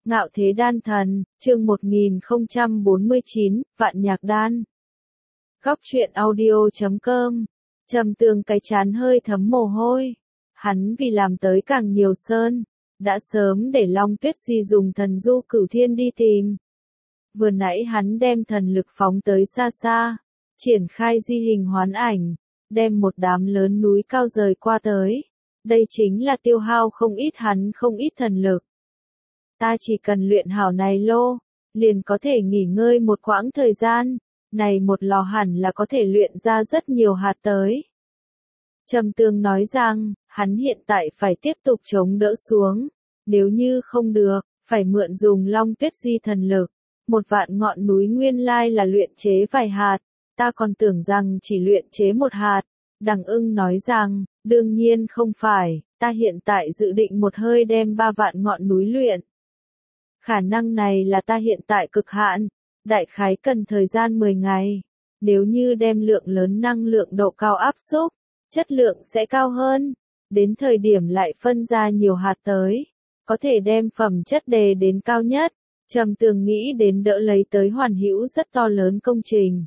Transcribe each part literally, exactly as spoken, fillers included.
Ngạo thế đan thần, chương một nghìn không trăm bốn mươi chín, vạn nhạc đan. Góc truyện audio chấm com. Trầm Tường cái chán hơi thấm mồ hôi. Hắn vì làm tới càng nhiều sơn, đã sớm để Long Tuyết Di dùng thần du cửu thiên đi tìm. Vừa nãy hắn đem thần lực phóng tới xa xa, triển khai di hình hoán ảnh, đem một đám lớn núi cao rời qua tới. Đây chính là tiêu hao không ít hắn không ít thần lực. Ta chỉ cần luyện hảo này lô, liền có thể nghỉ ngơi một quãng thời gian, này một lò hẳn là có thể luyện ra rất nhiều hạt tới. Trầm Tường nói rằng, hắn hiện tại phải tiếp tục chống đỡ xuống, nếu như không được, phải mượn dùng Long Tuyết Di thần lực. Một vạn ngọn núi nguyên lai là luyện chế vài hạt, ta còn tưởng rằng chỉ luyện chế một hạt. Đằng Ưng nói rằng, đương nhiên không phải, ta hiện tại dự định một hơi đem ba vạn ngọn núi luyện. Khả năng này là ta hiện tại cực hạn, đại khái cần thời gian mười ngày. Nếu như đem lượng lớn năng lượng độ cao áp xúc, chất lượng sẽ cao hơn. Đến thời điểm lại phân ra nhiều hạt tới, có thể đem phẩm chất đề đến cao nhất. Trầm Tường nghĩ đến đỡ lấy tới hoàn hữu rất to lớn công trình.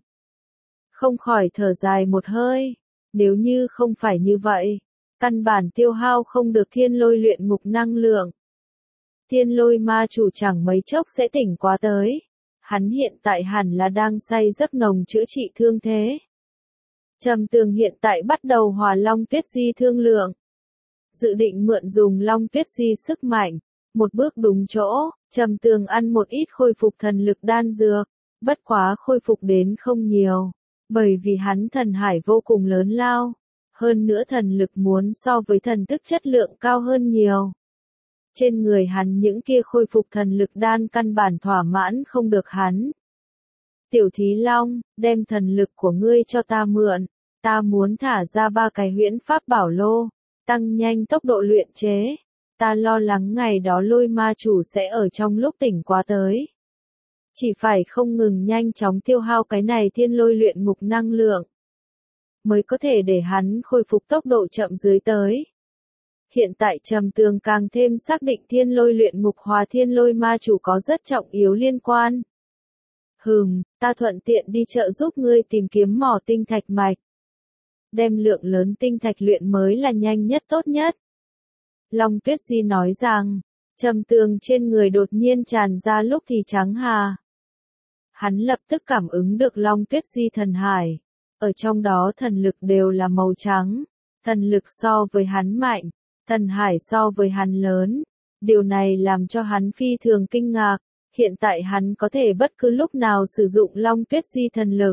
Không khỏi thở dài một hơi, nếu như không phải như vậy, căn bản tiêu hao không được thiên lôi luyện ngục năng lượng. Thiên lôi ma chủ chẳng mấy chốc sẽ tỉnh quá tới. Hắn hiện tại hẳn là đang say giấc nồng chữa trị thương thế. Trầm Tường hiện tại bắt đầu hòa Long Tuyết Di thương lượng. Dự định mượn dùng Long Tuyết Di sức mạnh. Một bước đúng chỗ, Trầm Tường ăn một ít khôi phục thần lực đan dược. Bất quá khôi phục đến không nhiều. Bởi vì hắn thần hải vô cùng lớn lao. Hơn nữa thần lực muốn so với thần thức chất lượng cao hơn nhiều. Trên người hắn những kia khôi phục thần lực đan căn bản thỏa mãn không được hắn. Tiểu Thí Long, đem thần lực của ngươi cho ta mượn, ta muốn thả ra ba cái huyễn pháp bảo lô, tăng nhanh tốc độ luyện chế. Ta lo lắng ngày đó lôi ma chủ sẽ ở trong lúc tỉnh quá tới. Chỉ phải không ngừng nhanh chóng tiêu hao cái này thiên lôi luyện ngục năng lượng, mới có thể để hắn khôi phục tốc độ chậm dưới tới. Hiện tại Trầm Tường càng thêm xác định thiên lôi luyện ngục hòa thiên lôi ma chủ có rất trọng yếu liên quan. Hừm, ta thuận tiện đi chợ giúp ngươi tìm kiếm mỏ tinh thạch mạch. Đem lượng lớn tinh thạch luyện mới là nhanh nhất tốt nhất. Long Tuyết Di nói rằng, Trầm Tường trên người đột nhiên tràn ra lúc thì trắng hà. Hắn lập tức cảm ứng được Long Tuyết Di thần hải. Ở trong đó thần lực đều là màu trắng. Thần lực so với hắn mạnh. Thần hải so với hắn lớn, điều này làm cho hắn phi thường kinh ngạc, hiện tại hắn có thể bất cứ lúc nào sử dụng Long Tuyết Di thần lực.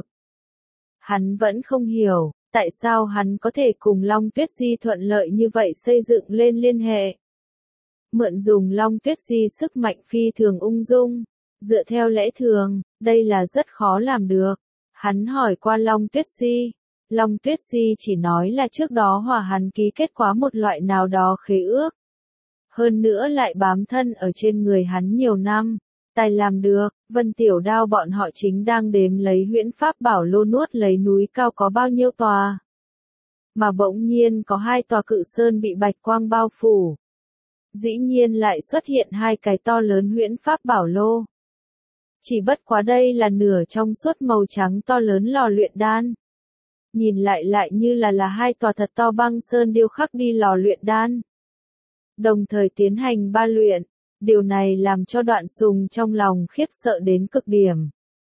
Hắn vẫn không hiểu, tại sao hắn có thể cùng Long Tuyết Di thuận lợi như vậy xây dựng lên liên hệ. Mượn dùng Long Tuyết Di sức mạnh phi thường ung dung, dựa theo lẽ thường, đây là rất khó làm được. Hắn hỏi qua Long Tuyết Di. Long Tuyết Di chỉ nói là trước đó hòa hắn ký kết quá một loại nào đó khế ước. Hơn nữa lại bám thân ở trên người hắn nhiều năm. Tài làm được, Vân Tiểu Đao bọn họ chính đang đếm lấy huyễn pháp bảo lô nuốt lấy núi cao có bao nhiêu tòa. Mà bỗng nhiên có hai tòa cự sơn bị bạch quang bao phủ. Dĩ nhiên lại xuất hiện hai cái to lớn huyễn pháp bảo lô. Chỉ bất quá đây là nửa trong suốt màu trắng to lớn lò luyện đan. Nhìn lại lại như là là hai tòa thật to băng sơn điêu khắc đi lò luyện đan. Đồng thời tiến hành ba luyện, điều này làm cho Đoạn Sùng trong lòng khiếp sợ đến cực điểm.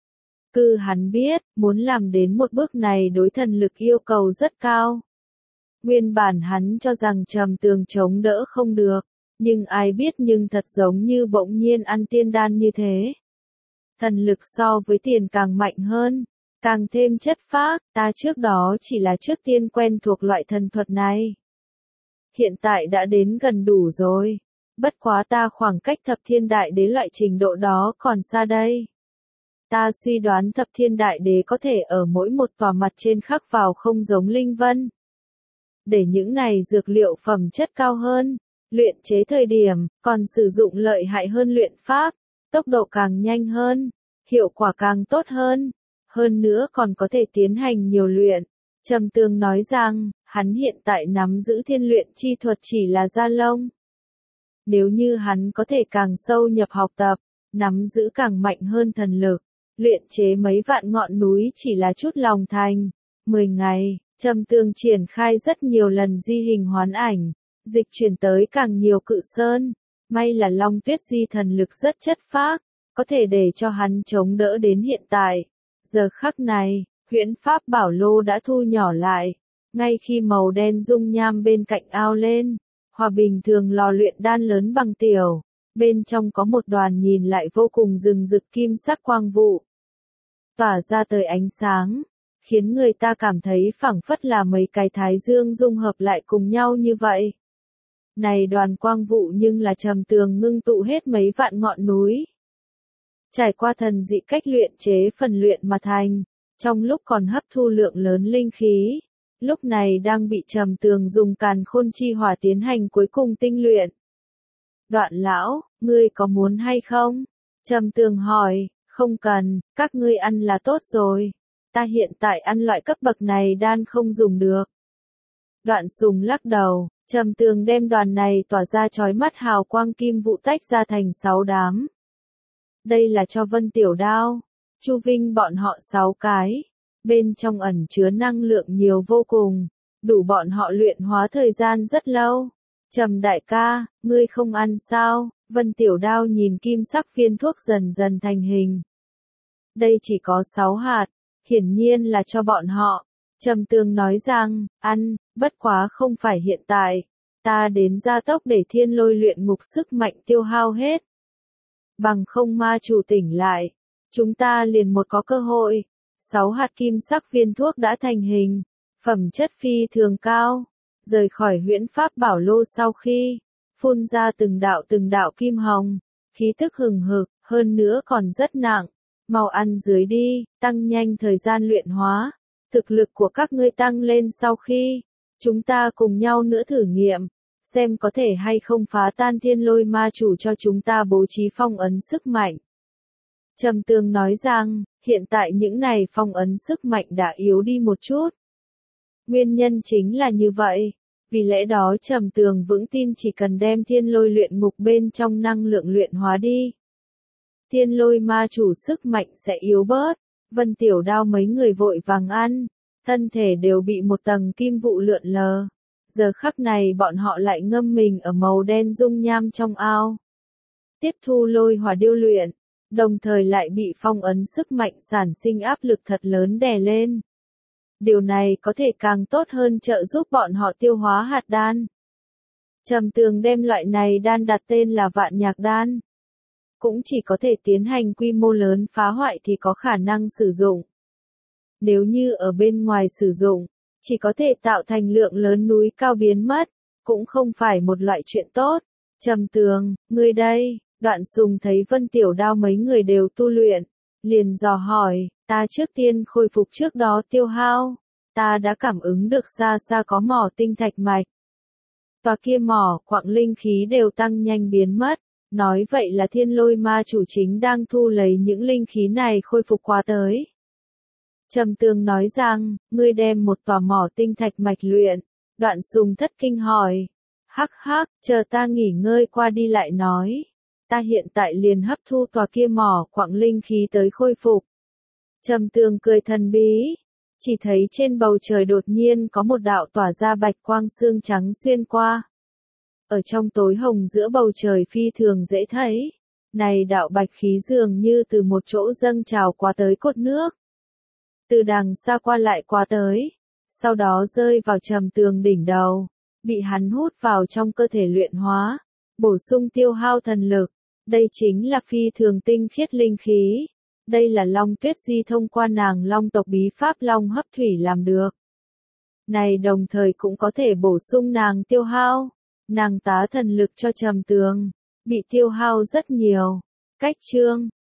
Cứ hắn biết, muốn làm đến một bước này đối thần lực yêu cầu rất cao. Nguyên bản hắn cho rằng Trầm Tường chống đỡ không được, nhưng ai biết nhưng thật giống như bỗng nhiên ăn tiên đan như thế. Thần lực so với tiền càng mạnh hơn. Càng thêm chất phác, ta trước đó chỉ là trước tiên quen thuộc loại thần thuật này. Hiện tại đã đến gần đủ rồi. Bất quá ta khoảng cách thập thiên đại đế loại trình độ đó còn xa đây. Ta suy đoán thập thiên đại đế có thể ở mỗi một tòa mặt trên khắc vào không giống linh vân. Để những này dược liệu phẩm chất cao hơn, luyện chế thời điểm, còn sử dụng lợi hại hơn luyện pháp, tốc độ càng nhanh hơn, hiệu quả càng tốt hơn. Hơn nữa còn có thể tiến hành nhiều luyện. Trầm Tường nói rằng, hắn hiện tại nắm giữ thiên luyện chi thuật chỉ là da lông. Nếu như hắn có thể càng sâu nhập học tập, nắm giữ càng mạnh hơn thần lực, luyện chế mấy vạn ngọn núi chỉ là chút lòng thành. Mười ngày, Trầm Tường triển khai rất nhiều lần di hình hoán ảnh, dịch chuyển tới càng nhiều cự sơn. May là Long Tuyết Di thần lực rất chất phác, có thể để cho hắn chống đỡ đến hiện tại. Giờ khắc này, huyễn pháp bảo lô đã thu nhỏ lại, ngay khi màu đen dung nham bên cạnh ao lên, hòa bình thường lò luyện đan lớn bằng tiểu, bên trong có một đoàn nhìn lại vô cùng rừng rực kim sắc quang vụ, tỏa ra tới ánh sáng, khiến người ta cảm thấy phảng phất là mấy cái thái dương dung hợp lại cùng nhau như vậy. Này đoàn quang vụ nhưng là Trầm Tường ngưng tụ hết mấy vạn ngọn núi. Trải qua thần dị cách luyện chế phần luyện mà thành, trong lúc còn hấp thu lượng lớn linh khí, lúc này đang bị Trầm Tường dùng càn khôn chi hỏa tiến hành cuối cùng tinh luyện. Đoạn lão, ngươi có muốn hay không? Trầm Tường hỏi, không cần, các ngươi ăn là tốt rồi. Ta hiện tại ăn loại cấp bậc này đan không dùng được. Đoạn Sùng lắc đầu, Trầm Tường đem đoàn này tỏa ra chói mắt hào quang kim vụ tách ra thành sáu đám. Đây là cho Vân Tiểu Đao, Chu Vinh bọn họ sáu cái, bên trong ẩn chứa năng lượng nhiều vô cùng, đủ bọn họ luyện hóa thời gian rất lâu. Trầm đại ca, ngươi không ăn sao? Vân Tiểu Đao nhìn kim sắc viên thuốc dần dần thành hình. Đây chỉ có sáu hạt, hiển nhiên là cho bọn họ. Trầm Tường nói rằng, ăn, bất quá không phải hiện tại, ta đến gia tốc để thiên lôi luyện ngục sức mạnh tiêu hao hết. Bằng không ma chủ tỉnh lại, chúng ta liền một có cơ hội. Sáu hạt kim sắc viên thuốc đã thành hình, phẩm chất phi thường cao, rời khỏi huyễn pháp bảo lô sau khi phun ra từng đạo từng đạo kim hồng, khí tức hừng hực, hơn nữa còn rất nặng. Mau ăn dưới đi, tăng nhanh thời gian luyện hóa. Thực lực của các ngươi tăng lên sau khi chúng ta cùng nhau nữa thử nghiệm, xem có thể hay không phá tan thiên lôi ma chủ cho chúng ta bố trí phong ấn sức mạnh. Trầm Tường nói rằng, hiện tại những này phong ấn sức mạnh đã yếu đi một chút. Nguyên nhân chính là như vậy, vì lẽ đó Trầm Tường vững tin chỉ cần đem thiên lôi luyện ngục bên trong năng lượng luyện hóa đi, thiên lôi ma chủ sức mạnh sẽ yếu bớt. Vân Tiểu Đao mấy người vội vàng ăn, thân thể đều bị một tầng kim vụ lượn lờ. Giờ khắc này bọn họ lại ngâm mình ở màu đen dung nham trong ao. Tiếp thu lôi hỏa điêu luyện, đồng thời lại bị phong ấn sức mạnh sản sinh áp lực thật lớn đè lên. Điều này có thể càng tốt hơn trợ giúp bọn họ tiêu hóa hạt đan. Trầm Tường đem loại này đan đặt tên là Vạn Nhạc Đan. Cũng chỉ có thể tiến hành quy mô lớn phá hoại thì có khả năng sử dụng. Nếu như ở bên ngoài sử dụng, chỉ có thể tạo thành lượng lớn núi cao biến mất, cũng không phải một loại chuyện tốt. Trầm Tường, ngươi đây, Đoạn Sùng thấy Vân Tiểu Đao mấy người đều tu luyện, liền dò hỏi, ta trước tiên khôi phục trước đó tiêu hao, ta đã cảm ứng được xa xa có mỏ tinh thạch mạch. Và kia mỏ quặng linh khí đều tăng nhanh biến mất. Nói vậy là thiên lôi ma chủ chính đang thu lấy những linh khí này khôi phục qua tới. Trầm Tường nói rằng, ngươi đem một tòa mỏ tinh thạch mạch luyện. Đoạn Sùng thất kinh hỏi. Hắc hắc, chờ ta nghỉ ngơi qua đi lại nói. Ta hiện tại liền hấp thu tòa kia mỏ quặng linh khí tới khôi phục. Trầm Tường cười thần bí. Chỉ thấy trên bầu trời đột nhiên có một đạo tỏa ra bạch quang xương trắng xuyên qua. Ở trong tối hồng giữa bầu trời phi thường dễ thấy, này đạo bạch khí dường như từ một chỗ dâng trào qua tới cột nước. Từ đằng xa qua lại qua tới, sau đó rơi vào Trầm Tường đỉnh đầu, bị hắn hút vào trong cơ thể luyện hóa, bổ sung tiêu hao thần lực. Đây chính là phi thường tinh khiết linh khí. Đây là Long Tuyết Di thông qua nàng Long tộc bí pháp Long hấp thủy làm được. Này đồng thời cũng có thể bổ sung nàng tiêu hao. Nàng tá thần lực cho Trầm Tường, bị tiêu hao rất nhiều. Cách chương